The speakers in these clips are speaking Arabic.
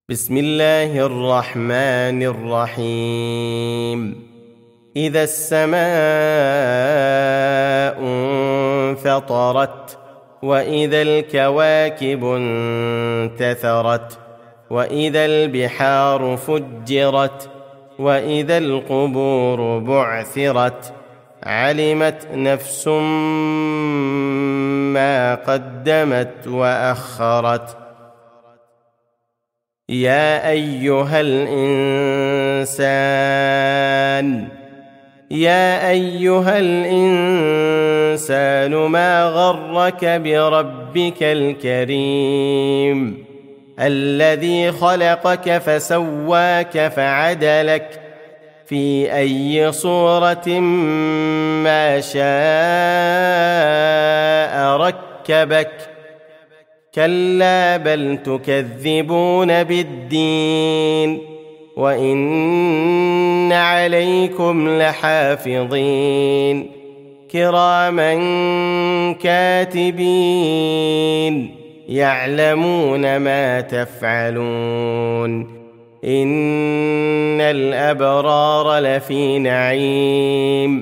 بسم الله الرحمن الرحيم. إذا السماء انفطرت وإذا الكواكب انتثرت وإذا البحار فجرت وإذا القبور بعثرت علمت نفس ما قدمت وأخرت. يا أيها الإنسان ما غرك بربك الكريم الذي خلقك فسواك فعدلك في أي صورة ما شاء ركبك. كلا بل تكذبون بالدين وإن عليكم لحافظين كراما كاتبين يعلمون ما تفعلون. إن الأبرار لفي نعيم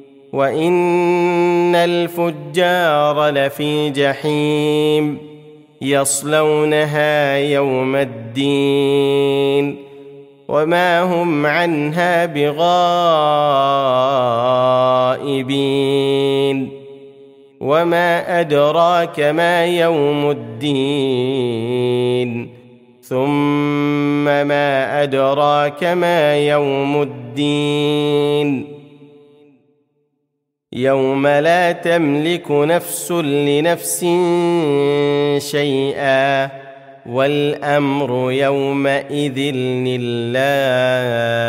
وإن الفجار لفي جحيم يصلونها يوم الدين وما هم عنها بغائبين. وما أدراك ما يوم الدين ثم ما أدراك ما يوم الدين يوم لا تملك نفس لنفس شيئا والأمر يومئذ لله.